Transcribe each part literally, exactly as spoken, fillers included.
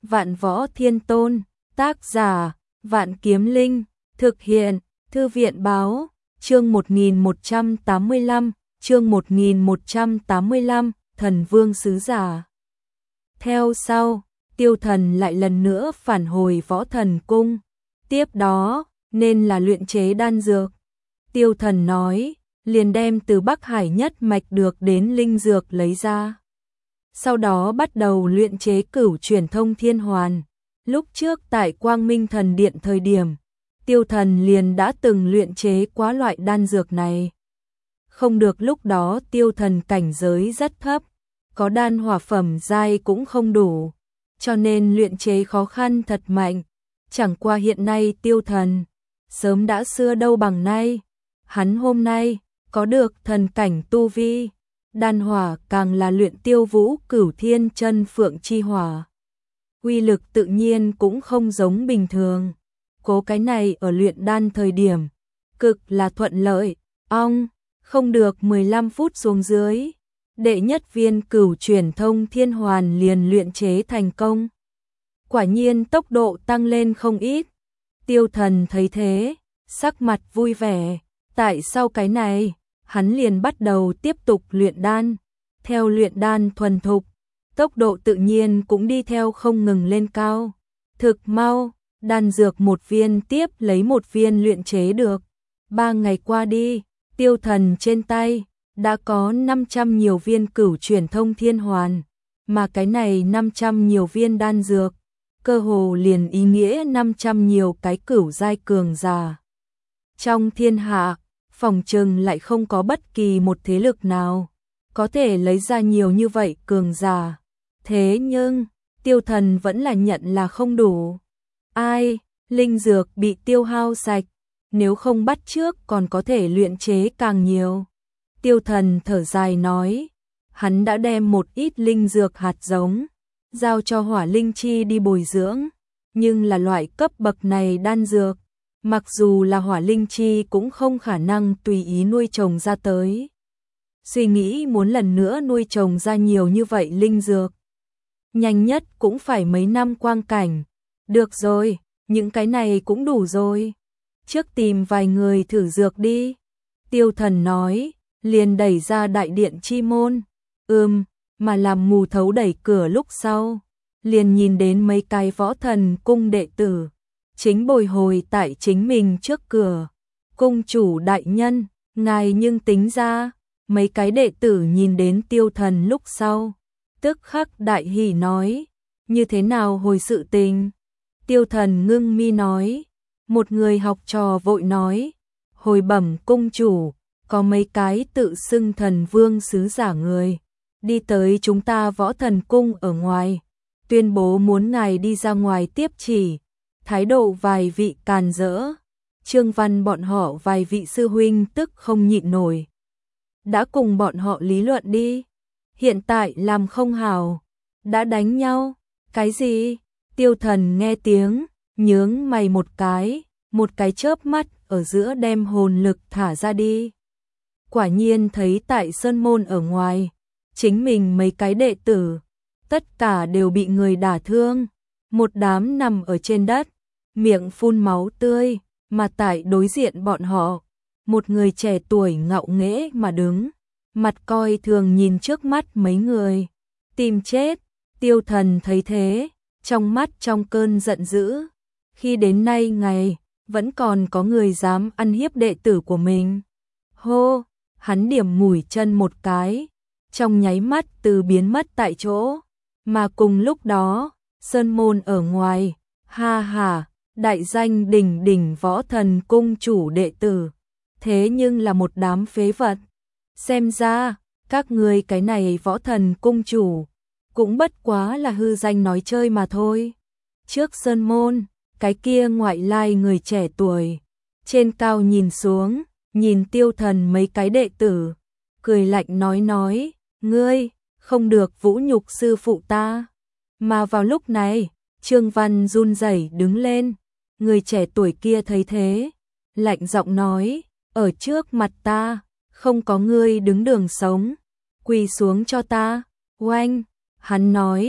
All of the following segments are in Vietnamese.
Vạn Võ Thiên Tôn, tác giả, Vạn Kiếm Linh, thực hiện, Thư viện báo, chương một nghìn một trăm tám mươi lăm, chương một nghìn một trăm tám mươi lăm, Thần Vương Sứ Giả. Theo sau, Tiêu Thần lại lần nữa phản hồi Võ Thần Cung, tiếp đó, nên là luyện chế đan dược. Tiêu Thần nói, liền đem từ Bắc Hải nhất mạch được đến linh dược lấy ra. Sau đó bắt đầu luyện chế Cửu Chuyển Thông Thiên Hoàn. Lúc trước tại Quang Minh Thần Điện thời điểm, Tiêu Thần liền đã từng luyện chế quá loại đan dược này. Không được, lúc đó Tiêu Thần cảnh giới rất thấp, có đan hỏa phẩm giai cũng không đủ, cho nên luyện chế khó khăn thật mạnh. Chẳng qua hiện nay Tiêu Thần sớm đã xưa đâu bằng nay, hắn hôm nay có được thần cảnh tu vi, đan hỏa càng là luyện Tiêu Vũ Cửu Thiên Chân Phượng chi hỏa. Uy lực tự nhiên cũng không giống bình thường. Cố cái này ở luyện đan thời điểm cực là thuận lợi. Ong, không được mười lăm phút xuống dưới, đệ nhất viên Cửu Chuyển Thông Thiên Hoàn liền luyện chế thành công. Quả nhiên tốc độ tăng lên không ít. Tiêu Thần thấy thế, sắc mặt vui vẻ. Tại sau cái này, hắn liền bắt đầu tiếp tục luyện đan. Theo luyện đan thuần thục, tốc độ tự nhiên cũng đi theo không ngừng lên cao. Thực mau, đan dược một viên tiếp lấy một viên luyện chế được. Ba ngày qua đi, Tiêu Thần trên tay đã có năm trăm nhiều viên Cửu Chuyển Thông Thiên Hoàn, mà cái này năm trăm nhiều viên đan dược, cơ hồ liền ý nghĩa năm trăm nhiều cái cửu giai cường giả. Trong thiên hạ, phòng trừng lại không có bất kỳ một thế lực nào có thể lấy ra nhiều như vậy cường giả. Thế nhưng, Tiêu Thần vẫn là nhận là không đủ. Ai, linh dược bị tiêu hao sạch, nếu không bắt trước còn có thể luyện chế càng nhiều. Tiêu Thần thở dài nói, hắn đã đem một ít linh dược hạt giống giao cho Hỏa Linh Chi đi bồi dưỡng, nhưng là loại cấp bậc này đan dược, mặc dù là Hỏa Linh Chi cũng không khả năng tùy ý nuôi trồng ra tới. Suy nghĩ muốn lần nữa nuôi trồng ra nhiều như vậy linh dược, nhanh nhất cũng phải mấy năm quang cảnh. Được rồi, những cái này cũng đủ rồi. Trước tìm vài người thử dược đi. Tiêu Thần nói, liền đẩy ra đại điện chi môn. Ừm, mà làm mù thấu đẩy cửa lúc sau, liền nhìn đến mấy cái Võ Thần Cung đệ tử chính bồi hồi tại chính mình trước cửa. Cung chủ đại nhân, ngài nhưng tính ra. Mấy cái đệ tử nhìn đến Tiêu Thần lúc sau, tức khắc đại hỉ nói, như thế nào hồi sự tình? Tiêu Thần ngưng mi nói, một người học trò vội nói, hồi bẩm cung chủ, có mấy cái tự xưng Thần Vương Sứ Giả người đi tới chúng ta Võ Thần Cung ở ngoài, tuyên bố muốn ngài đi ra ngoài tiếp chỉ. Thái độ vài vị càn rỡ, Trương Văn bọn họ vài vị sư huynh tức không nhịn nổi, đã cùng bọn họ lý luận đi. Hiện tại làm không hảo, đã đánh nhau. Cái gì? Tiêu Thần nghe tiếng, nhướng mày một cái, một cái chớp mắt ở giữa đem hồn lực thả ra đi. Quả nhiên thấy tại sơn môn ở ngoài, chính mình mấy cái đệ tử, tất cả đều bị người đả thương, một đám nằm ở trên đất, miệng phun máu tươi, mà tại đối diện bọn họ, một người trẻ tuổi ngạo nghễ mà đứng, mặt coi thường nhìn trước mắt mấy người. Tìm chết. Tiêu Thần thấy thế, trong mắt trong cơn giận dữ. Khi đến nay ngày, vẫn còn có người dám ăn hiếp đệ tử của mình. Hô, hắn điểm mũi chân một cái, trong nháy mắt từ biến mất tại chỗ. Mà cùng lúc đó, sơn môn ở ngoài, ha ha, đại danh đỉnh đỉnh Võ Thần Cung chủ đệ tử, thế nhưng là một đám phế vật. Xem ra, các ngươi cái này Võ Thần Cung chủ, cũng bất quá là hư danh nói chơi mà thôi. Trước sơn môn, cái kia ngoại lai người trẻ tuổi, trên cao nhìn xuống, nhìn Tiêu Thần mấy cái đệ tử, cười lạnh nói nói, ngươi, không được vũ nhục sư phụ ta. Mà vào lúc này, Trương Văn run rẩy đứng lên, người trẻ tuổi kia thấy thế, lạnh giọng nói, ở trước mặt ta, không có ngươi đứng đường sống, quỳ xuống cho ta. Oanh, hắn nói,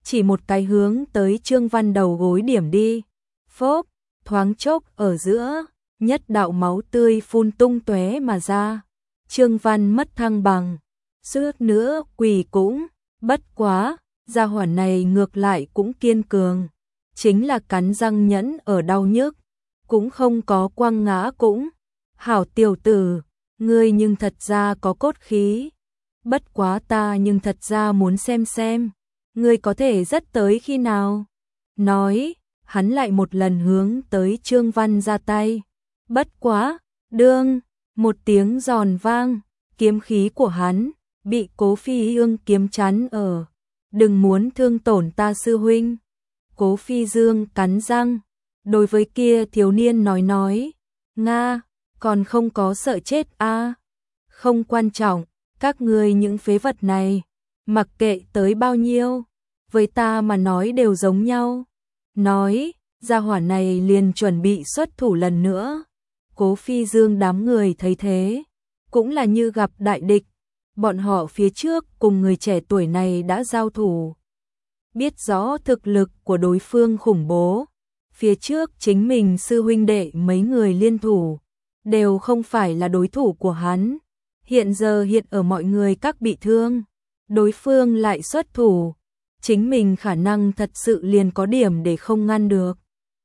chỉ một cái hướng tới Trương Văn đầu gối điểm đi. Phốp, thoáng chốc ở giữa, nhất đạo máu tươi phun tung tóe mà ra. Trương Văn mất thăng bằng, suýt nữa quỳ cũng, bất quá, gia hỏa này ngược lại cũng kiên cường, chính là cắn răng nhẫn ở đau nhức, cũng không có quăng ngã cũng. Hảo tiểu tử, ngươi nhưng thật ra có cốt khí, bất quá ta nhưng thật ra muốn xem xem, ngươi có thể rất tới khi nào. Nói, hắn lại một lần hướng tới Trương Văn ra tay, bất quá, đương, một tiếng giòn vang, kiếm khí của hắn bị Cố Phi Dương kiếm chắn ở, đừng muốn thương tổn ta sư huynh. Cố Phi Dương cắn răng, đối với kia thiếu niên nói nói, Nga, còn không có sợ chết a à? Không quan trọng, các ngươi những phế vật này, mặc kệ tới bao nhiêu, với ta mà nói đều giống nhau. Nói, gia hỏa này liền chuẩn bị xuất thủ lần nữa. Cố Phi Dương đám người thấy thế, cũng là như gặp đại địch, bọn họ phía trước cùng người trẻ tuổi này đã giao thủ, biết rõ thực lực của đối phương khủng bố, phía trước chính mình sư huynh đệ mấy người liên thủ, đều không phải là đối thủ của hắn, hiện giờ hiện ở mọi người các bị thương, đối phương lại xuất thủ, chính mình khả năng thật sự liền có điểm để không ngăn được.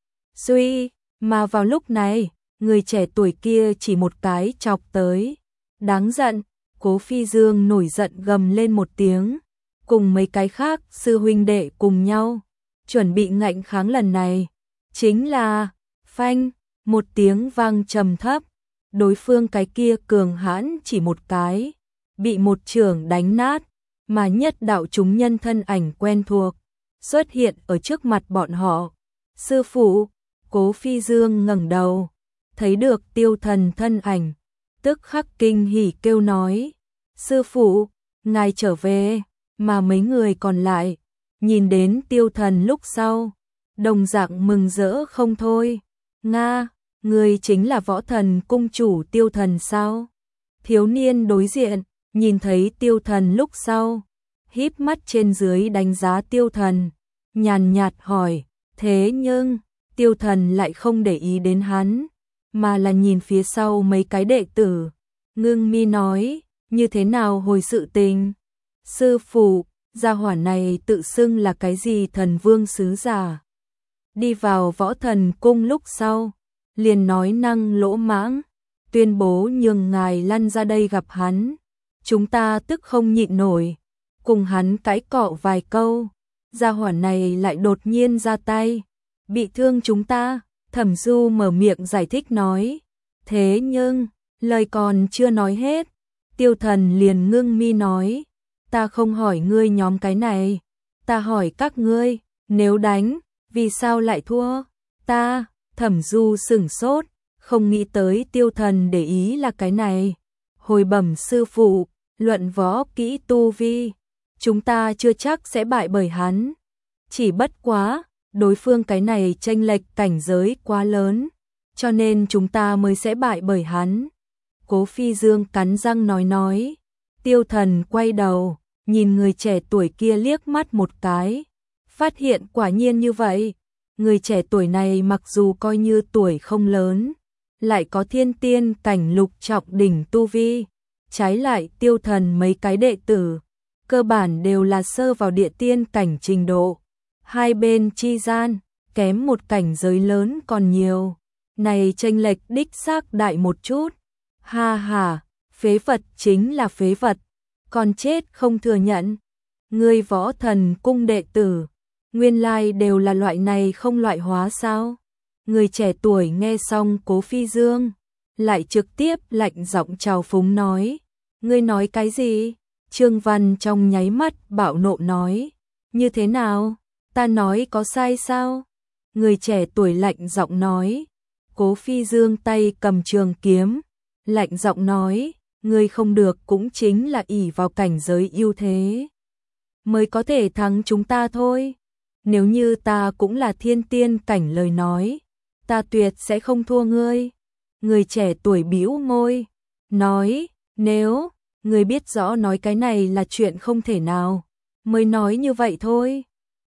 Suy, mà vào lúc này, người trẻ tuổi kia chỉ một cái chọc tới, đáng giận. Cố Phi Dương nổi giận gầm lên một tiếng, cùng mấy cái khác sư huynh đệ cùng nhau, chuẩn bị ngạnh kháng lần này. Chính là, phanh, một tiếng vang trầm thấp, đối phương cái kia cường hãn chỉ một cái, bị một chưởng đánh nát, mà nhất đạo chúng nhân thân ảnh quen thuộc, xuất hiện ở trước mặt bọn họ. Sư phụ, Cố Phi Dương ngẩng đầu, thấy được Tiêu Thần thân ảnh, tức khắc kinh hỉ kêu nói, sư phụ, ngài trở về, mà mấy người còn lại, nhìn đến Tiêu Thần lúc sau, đồng dạng mừng rỡ không thôi. Nga, người chính là Võ Thần cung chủ Tiêu Thần sao? Thiếu niên đối diện, nhìn thấy Tiêu Thần lúc sau, híp mắt trên dưới đánh giá Tiêu Thần, nhàn nhạt hỏi, thế nhưng, Tiêu Thần lại không để ý đến hắn, mà là nhìn phía sau mấy cái đệ tử, ngưng mi nói, như thế nào hồi sự tình? Sư phụ, gia hỏa này tự xưng là cái gì thần vương sứ giả? Đi vào Võ Thần cung lúc sau, liền nói năng lỗ mãng, tuyên bố nhường ngài lăn ra đây gặp hắn. Chúng ta tức không nhịn nổi, cùng hắn cãi cọ vài câu, gia hỏa này lại đột nhiên ra tay, bị thương chúng ta. Thẩm Du mở miệng giải thích nói, thế nhưng, lời còn chưa nói hết, Tiêu Thần liền ngưng mi nói, ta không hỏi ngươi nhóm cái này, ta hỏi các ngươi, nếu đánh, vì sao lại thua? Ta, Thẩm Du sửng sốt, không nghĩ tới Tiêu Thần để ý là cái này. Hồi bẩm sư phụ, luận võ kỹ tu vi, chúng ta chưa chắc sẽ bại bởi hắn. Chỉ bất quá, đối phương cái này chênh lệch cảnh giới quá lớn, cho nên chúng ta mới sẽ bại bởi hắn. Cố Phi Dương cắn răng nói nói. Tiêu Thần quay đầu, nhìn người trẻ tuổi kia liếc mắt một cái, phát hiện quả nhiên như vậy. Người trẻ tuổi này mặc dù coi như tuổi không lớn, lại có thiên tiên cảnh lục trọng đỉnh tu vi, trái lại Tiêu Thần mấy cái đệ tử, cơ bản đều là sơ vào địa tiên cảnh trình độ. Hai bên chi gian, kém một cảnh giới lớn còn nhiều. Này chênh lệch đích xác đại một chút. Ha ha, phế vật chính là phế vật, còn chết không thừa nhận. Ngươi Võ Thần cung đệ tử, nguyên lai đều là loại này không loại hóa sao? Người trẻ tuổi nghe xong Cố Phi Dương, lại trực tiếp lạnh giọng trào phúng nói. Ngươi nói cái gì? Trương Văn trong nháy mắt bạo nộ nói. Như thế nào? Ta nói có sai sao? Người trẻ tuổi lạnh giọng nói. Cố Phi Dương tay cầm trường kiếm, lạnh giọng nói, ngươi không được cũng chính là ỷ vào cảnh giới ưu thế, mới có thể thắng chúng ta thôi. Nếu như ta cũng là thiên tiên cảnh lời nói, ta tuyệt sẽ không thua ngươi. Người trẻ tuổi bĩu môi, nói, nếu, ngươi biết rõ nói cái này là chuyện không thể nào, mới nói như vậy thôi.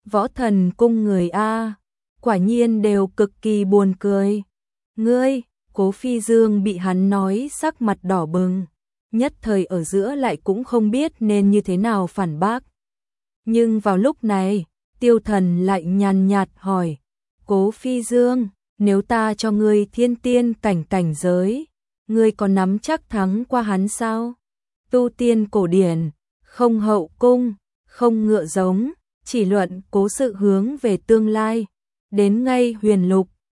Võ thần cung người A, quả nhiên đều cực kỳ buồn cười. Ngươi, Cố Phi Dương bị hắn nói sắc mặt đỏ bừng, nhất thời ở giữa lại cũng không biết nên như thế nào phản bác. Nhưng vào lúc này, Tiêu Thần lại nhàn nhạt hỏi, Cố Phi Dương, nếu ta cho ngươi thiên tiên cảnh cảnh giới, ngươi có nắm chắc thắng qua hắn sao? Tu tiên cổ điển, không hậu cung, không ngựa giống, chỉ luận cố sự hướng về tương lai, đến ngay huyền lục,